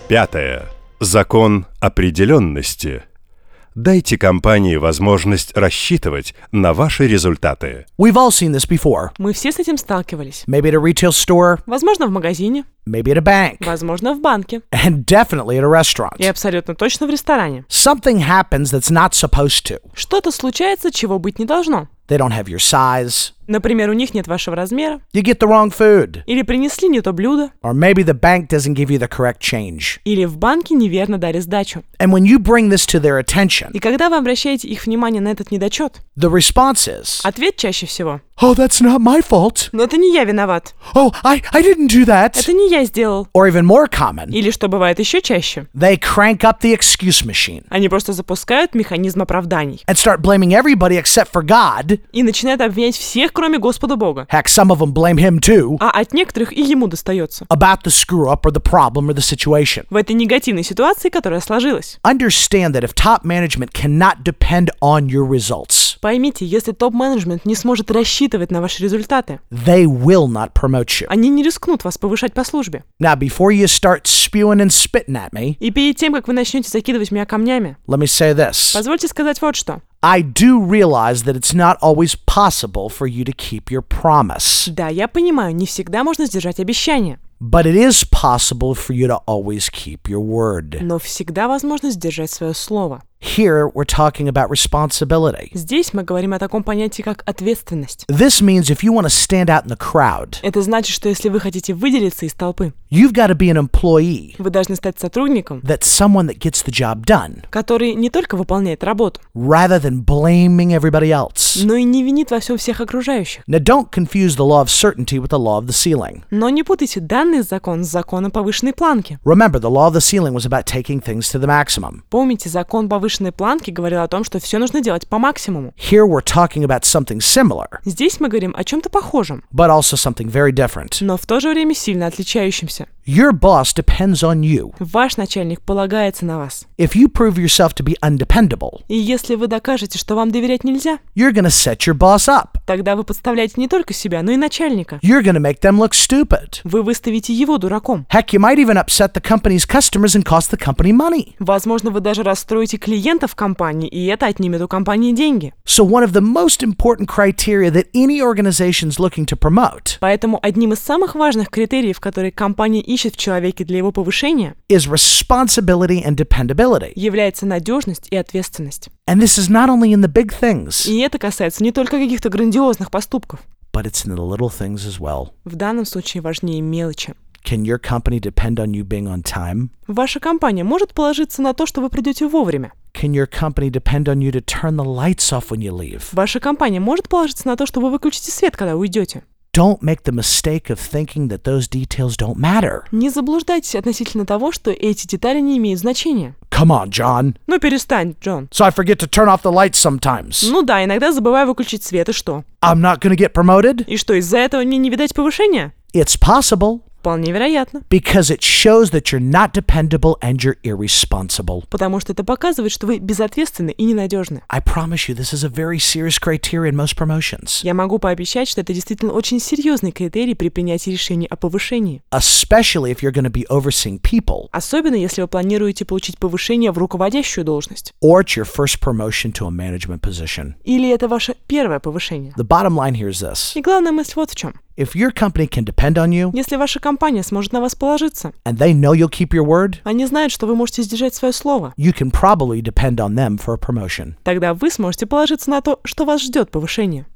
Пятое. Закон определенности. Дайте компании возможность рассчитывать на ваши результаты. We've all seen this before. Мы все с этим сталкивались. Maybe at a retail store, Возможно, в магазине, maybe at a bank, возможно, в банке and definitely at a restaurant. и абсолютно точно в ресторане. Something happens that's not supposed to. Что-то случается, чего быть не должно. They don't have your size. Например, у них нет вашего размера, You get the wrong food. или принесли не то блюдо, Or maybe the bank doesn't give you the correct change. или в банке неверно дали сдачу. And when you bring this to their attention, И когда вы обращаете их внимание на этот недочет, the response is, ответ чаще всего: "Oh, that's not my fault. «Но это не я виноват, Oh, I didn't do that." это не я сделал». Or even more common, Или, что бывает еще чаще, they crank up the excuse machine они просто запускают механизм оправданий and start blaming everybody except for God. и начинают обвинять всех, кроме Господа Бога. Heck, some of them blame him too А от некоторых и ему достается. about the screw up or the problem or the situation. В этой негативной ситуации, которая сложилась. Understand that if top management cannot depend on your results, Поймите, если топ-менеджмент не сможет рассчитывать на ваши результаты, they will not promote you. они не рискнут вас повышать по службе. Now, before you start spewing and spitting at me, И перед тем, как вы начнете закидывать меня камнями, let me say this. позвольте сказать вот что. I do realize that it's not always possible for you to keep your promise, Да, я понимаю, не всегда можно сдержать обещание, but it is possible for you to always keep your word. но всегда возможно сдержать свое слово. Here, we're talking about responsibility. Здесь мы говорим о таком понятии, как ответственность. This means if you want to stand out in the crowd, Это значит, что если вы хотите выделиться из толпы, you've got to be an employee вы должны стать сотрудником, that's someone that gets the job done, который не только выполняет работу, rather than blaming everybody else. но и не винит во всем всех окружающих. Now, don't confuse the law of certainty with the law of the ceiling. Но не путайте данный закон с законом повышенной планки. Remember, the law of the ceiling was about taking things to the maximum. Помните, закон повышенной планки говорил о том, что все нужно делать по максимуму. Here, we're talking about something similar, Здесь мы говорим о чем-то похожем, but also something very different. но в то же время сильно отличающемся. Your boss depends on you. Ваш начальник полагается на вас. If you prove yourself to be undependable, И если вы докажете, что вам доверять нельзя, you're going to set your boss up. тогда вы подставляете не только себя, но и начальника. You're going to make them look stupid. Вы выставите его дураком. Heck, you might even upset the company's customers and cost the company money. Возможно, вы даже расстроите клиентов компании, и это отнимет у компании деньги. So one of the most important criteria that any organization is looking to promote Поэтому одним из самых важных критериев, которые компания ищет в человеке для его повышения, is responsibility and dependability. является надежность и ответственность. And this is not only in the big things, И это касается не только каких-то грандиозных поступков. but it's in the little things as well. В данном случае важнее мелочи. Can your company depend on you being on time? Ваша компания может положиться на то, что вы придете вовремя. Can your company depend on you to turn the lights off when you leave? Ваша компания может положиться на то, что вы выключите свет, когда уйдете. Don't make the mistake of thinking that those details don't matter. Не заблуждайтесь относительно того, что эти детали не имеют значения. Come on, John. Ну перестань, Джон. So I forget to turn off the lights sometimes. Ну да, иногда забываю выключить свет, и что? I'm not going to get promoted? И что, из-за этого мне не видать повышения? It's possible. Вполне вероятно. Because it shows that you're not dependable and you're irresponsible. Потому что это показывает, что вы безответственны и ненадежны. I promise you, this is a very serious criteria in most promotions, Я могу пообещать, что это действительно очень серьезный критерий при принятии решений о повышении. especially if you're going to be overseeing people Особенно, если вы планируете получить повышение в руководящую должность. or it's your first promotion to a management position. Или это ваше первое повышение. The bottom line here is this. И главная мысль вот в чем. If your company can depend on you Если ваша компания сможет на вас положиться, and they know you'll keep your word, они знают, что вы можете сдержать свое слово, you can probably depend on them for a promotion. тогда вы сможете положиться на то, что вас ждет повышение.